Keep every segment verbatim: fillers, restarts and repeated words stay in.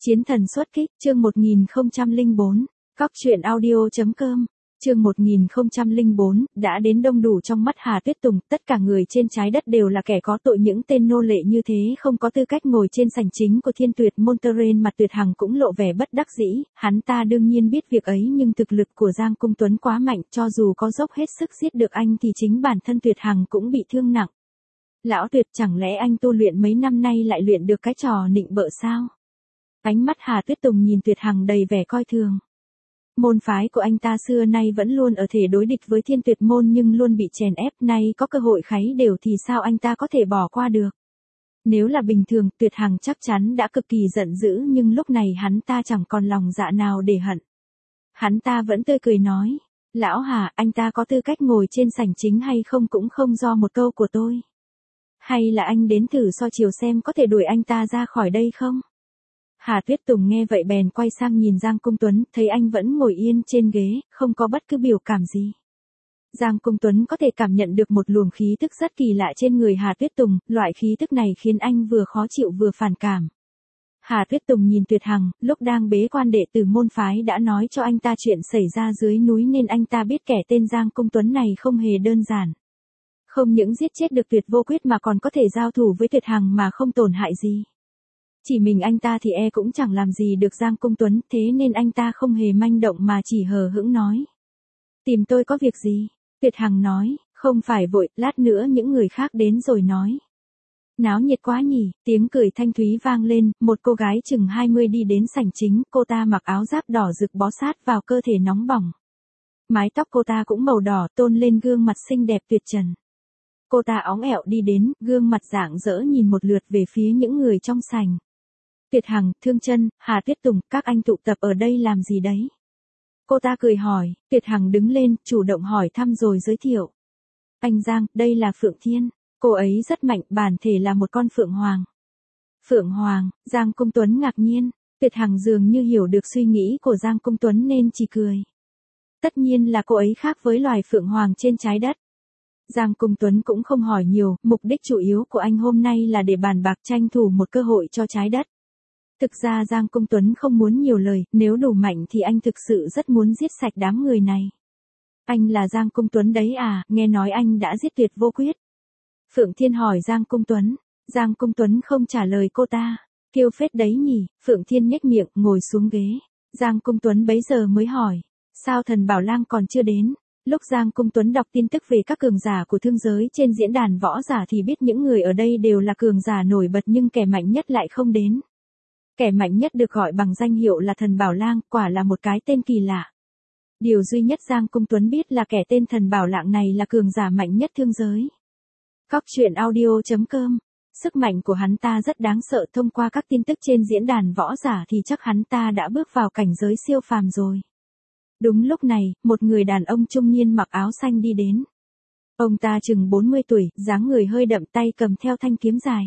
Chiến thần xuất kích, chương một nghìn không trăm lẻ bốn, Cóc truyện audio chấm com, chương một nghìn không trăm lẻ bốn, đã đến đông đủ trong mắt Hà Tuyết Tùng, tất cả người trên trái đất đều là kẻ có tội, những tên nô lệ như thế không có tư cách ngồi trên sảnh chính của Thiên Tuyệt Môn. Mặt Tuyệt Hằng cũng lộ vẻ bất đắc dĩ, hắn ta đương nhiên biết việc ấy nhưng thực lực của Giang Cung Tuấn quá mạnh, cho dù có dốc hết sức giết được anh thì chính bản thân Tuyệt Hằng cũng bị thương nặng. Lão Tuyệt, chẳng lẽ anh tu luyện mấy năm nay lại luyện được cái trò nịnh bợ sao? Ánh mắt Hà Tuyết Tùng nhìn Tuyệt Hằng đầy vẻ coi thường. Môn phái của anh ta xưa nay vẫn luôn ở thể đối địch với Thiên Tuyệt Môn nhưng luôn bị chèn ép, nay có cơ hội kháy đều thì sao anh ta có thể bỏ qua được. Nếu là bình thường, Tuyệt Hằng chắc chắn đã cực kỳ giận dữ nhưng lúc này hắn ta chẳng còn lòng dạ nào để hận. Hắn ta vẫn tươi cười nói, Lão Hà, anh ta có tư cách ngồi trên sảnh chính hay không cũng không do một câu của tôi. Hay là anh đến thử so chiều xem có thể đuổi anh ta ra khỏi đây không? Hà Tuyết Tùng nghe vậy bèn quay sang nhìn Giang Cung Tuấn, thấy anh vẫn ngồi yên trên ghế, không có bất cứ biểu cảm gì. Giang Cung Tuấn có thể cảm nhận được một luồng khí tức rất kỳ lạ trên người Hà Tuyết Tùng, loại khí tức này khiến anh vừa khó chịu vừa phản cảm. Hà Tuyết Tùng nhìn Tuyệt Hằng, lúc đang bế quan đệ tử môn phái đã nói cho anh ta chuyện xảy ra dưới núi nên anh ta biết kẻ tên Giang Cung Tuấn này không hề đơn giản. Không những giết chết được Tuyệt Vô Quyết mà còn có thể giao thủ với Tuyệt Hằng mà không tổn hại gì. Chỉ mình anh ta thì e cũng chẳng làm gì được Giang Cung Tuấn, thế nên anh ta không hề manh động mà chỉ hờ hững nói. Tìm tôi có việc gì? Tuyệt Hằng nói, không phải vội, lát nữa những người khác đến rồi nói. Náo nhiệt quá nhỉ, tiếng cười thanh thúy vang lên, một cô gái chừng hai mươi đi đến sảnh chính, cô ta mặc áo giáp đỏ rực bó sát vào cơ thể nóng bỏng. Mái tóc cô ta cũng màu đỏ tôn lên gương mặt xinh đẹp tuyệt trần. Cô ta óng ẹo đi đến, gương mặt rạng rỡ nhìn một lượt về phía những người trong sảnh. Tuyệt Hằng, Thương Chân, Hà Tuyết Tùng, các anh tụ tập ở đây làm gì đấy? Cô ta cười hỏi, Tuyệt Hằng đứng lên, chủ động hỏi thăm rồi giới thiệu. Anh Giang, đây là Phượng Thiên, cô ấy rất mạnh, bản thể là một con Phượng Hoàng. Phượng Hoàng, Giang Cung Tuấn ngạc nhiên, Tuyệt Hằng dường như hiểu được suy nghĩ của Giang Cung Tuấn nên chỉ cười. Tất nhiên là cô ấy khác với loài Phượng Hoàng trên trái đất. Giang Cung Tuấn cũng không hỏi nhiều, mục đích chủ yếu của anh hôm nay là để bàn bạc tranh thủ một cơ hội cho trái đất. Thực ra Giang Cung Tuấn không muốn nhiều lời, nếu đủ mạnh thì anh thực sự rất muốn giết sạch đám người này. Anh là Giang Cung Tuấn đấy à, nghe nói anh đã giết Tuyệt Vô Quyết. Phượng Thiên hỏi Giang Cung Tuấn, Giang Cung Tuấn không trả lời cô ta, kiêu phết đấy nhỉ, Phượng Thiên nhếch miệng, ngồi xuống ghế. Giang Cung Tuấn bấy giờ mới hỏi, sao thần Bảo Lang còn chưa đến? Lúc Giang Cung Tuấn đọc tin tức về các cường giả của thương giới trên diễn đàn võ giả thì biết những người ở đây đều là cường giả nổi bật nhưng kẻ mạnh nhất lại không đến. Kẻ mạnh nhất được gọi bằng danh hiệu là thần Bảo Lang, quả là một cái tên kỳ lạ. Điều duy nhất Giang Cung Tuấn biết là kẻ tên thần Bảo Lang này là cường giả mạnh nhất thương giới. Cóc truyện audio chấm com, sức mạnh của hắn ta rất đáng sợ, thông qua các tin tức trên diễn đàn võ giả thì chắc hắn ta đã bước vào cảnh giới siêu phàm rồi. Đúng lúc này, một người đàn ông trung niên mặc áo xanh đi đến. Ông ta chừng bốn mươi tuổi, dáng người hơi đậm, tay cầm theo thanh kiếm dài.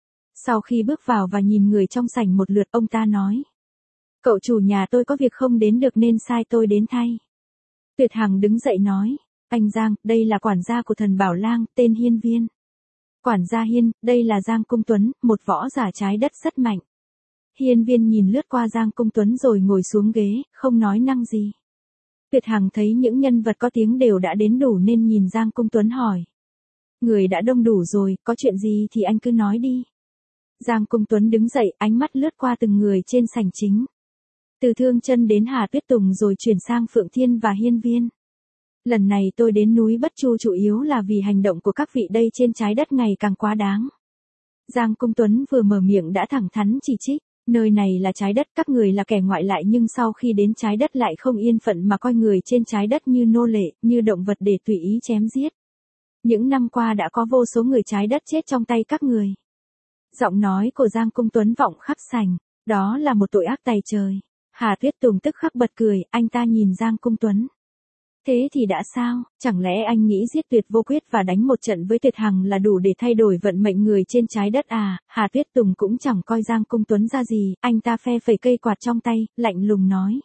Sau khi bước vào và nhìn người trong sảnh một lượt, ông ta nói. Cậu chủ nhà tôi có việc không đến được nên sai tôi đến thay. Tuyệt Hằng đứng dậy nói. Anh Giang, đây là quản gia của thần Bảo Lang, tên Hiên Viên. Quản gia Hiên, đây là Giang Cung Tuấn, một võ giả trái đất rất mạnh. Hiên Viên nhìn lướt qua Giang Cung Tuấn rồi ngồi xuống ghế, không nói năng gì. Tuyệt Hằng thấy những nhân vật có tiếng đều đã đến đủ nên nhìn Giang Cung Tuấn hỏi. Người đã đông đủ rồi, có chuyện gì thì anh cứ nói đi. Giang Cung Tuấn đứng dậy, ánh mắt lướt qua từng người trên sảnh chính. Từ Thương Chân đến Hà Tuyết Tùng rồi chuyển sang Phượng Thiên và Hiên Viên. Lần này tôi đến núi Bất Chu chủ yếu là vì hành động của các vị đây trên trái đất ngày càng quá đáng. Giang Cung Tuấn vừa mở miệng đã thẳng thắn chỉ trích. Nơi này là trái đất, các người là kẻ ngoại lại nhưng sau khi đến trái đất lại không yên phận mà coi người trên trái đất như nô lệ, như động vật để tùy ý chém giết. Những năm qua đã có vô số người trái đất chết trong tay các người. Giọng nói của Giang Cung Tuấn vọng khắp sảnh, đó là một tội ác tày trời. Hà Tuyết Tùng tức khắc bật cười, anh ta nhìn Giang Cung Tuấn. Thế thì đã sao, chẳng lẽ anh nghĩ giết Tuyệt Vô Quyết và đánh một trận với Tuyệt Hằng là đủ để thay đổi vận mệnh người trên trái đất à? Hà Tuyết Tùng cũng chẳng coi Giang Cung Tuấn ra gì, anh ta phe phẩy cây quạt trong tay, lạnh lùng nói.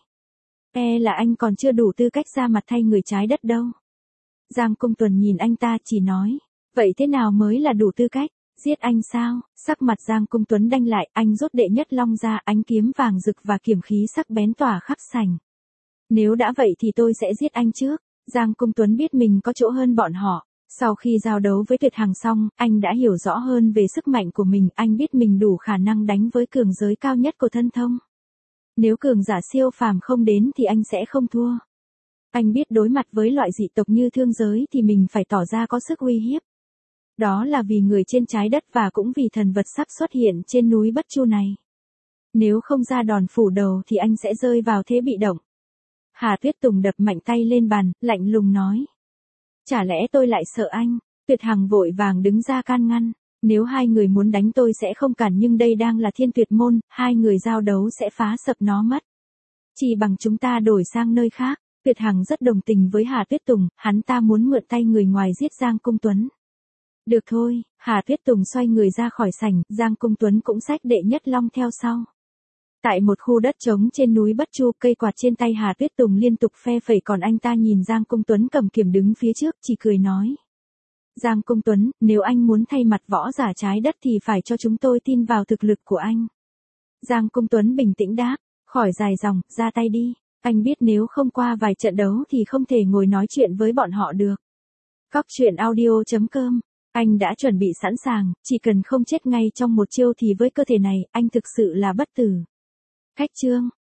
E là anh còn chưa đủ tư cách ra mặt thay người trái đất đâu. Giang Cung Tuấn nhìn anh ta chỉ nói, vậy thế nào mới là đủ tư cách? Giết anh sao? Sắc mặt Giang Cung Tuấn đanh lại, anh rút đệ nhất long ra, ánh kiếm vàng rực và kiếm khí sắc bén tỏa khắp sảnh. Nếu đã vậy thì tôi sẽ giết anh trước. Giang Cung Tuấn biết mình có chỗ hơn bọn họ. Sau khi giao đấu với Tuyệt Hằng xong, anh đã hiểu rõ hơn về sức mạnh của mình, anh biết mình đủ khả năng đánh với cường giới cao nhất của thân thông. Nếu cường giả siêu phàm không đến thì anh sẽ không thua. Anh biết đối mặt với loại dị tộc như thương giới thì mình phải tỏ ra có sức uy hiếp. Đó là vì người trên trái đất và cũng vì thần vật sắp xuất hiện trên núi Bất Chu này. Nếu không ra đòn phủ đầu thì anh sẽ rơi vào thế bị động. Hà Tuyết Tùng đập mạnh tay lên bàn, lạnh lùng nói. Chả lẽ tôi lại sợ anh? Tuyệt Hằng vội vàng đứng ra can ngăn. Nếu hai người muốn đánh tôi sẽ không cản, nhưng đây đang là Thiên Tuyệt Môn, hai người giao đấu sẽ phá sập nó mất. Chỉ bằng chúng ta đổi sang nơi khác. Tuyệt Hằng rất đồng tình với Hà Tuyết Tùng, hắn ta muốn mượn tay người ngoài giết Giang Cung Tuấn. Được thôi, Hà Tuyết Tùng xoay người ra khỏi sảnh, Giang Cung Tuấn cũng xách đệ nhất long theo sau. Tại một khu đất trống trên núi Bất Chu, cây quạt trên tay Hà Tuyết Tùng liên tục phe phẩy, còn anh ta nhìn Giang Cung Tuấn cầm kiếm đứng phía trước, chỉ cười nói. Giang Cung Tuấn, nếu anh muốn thay mặt võ giả trái đất thì phải cho chúng tôi tin vào thực lực của anh. Giang Cung Tuấn bình tĩnh đáp, khỏi dài dòng, ra tay đi. Anh biết nếu không qua vài trận đấu thì không thể ngồi nói chuyện với bọn họ được. Cóc truyện audio chấm com. Anh đã chuẩn bị sẵn sàng, chỉ cần không chết ngay trong một chiêu thì với cơ thể này, anh thực sự là bất tử. Khách chương.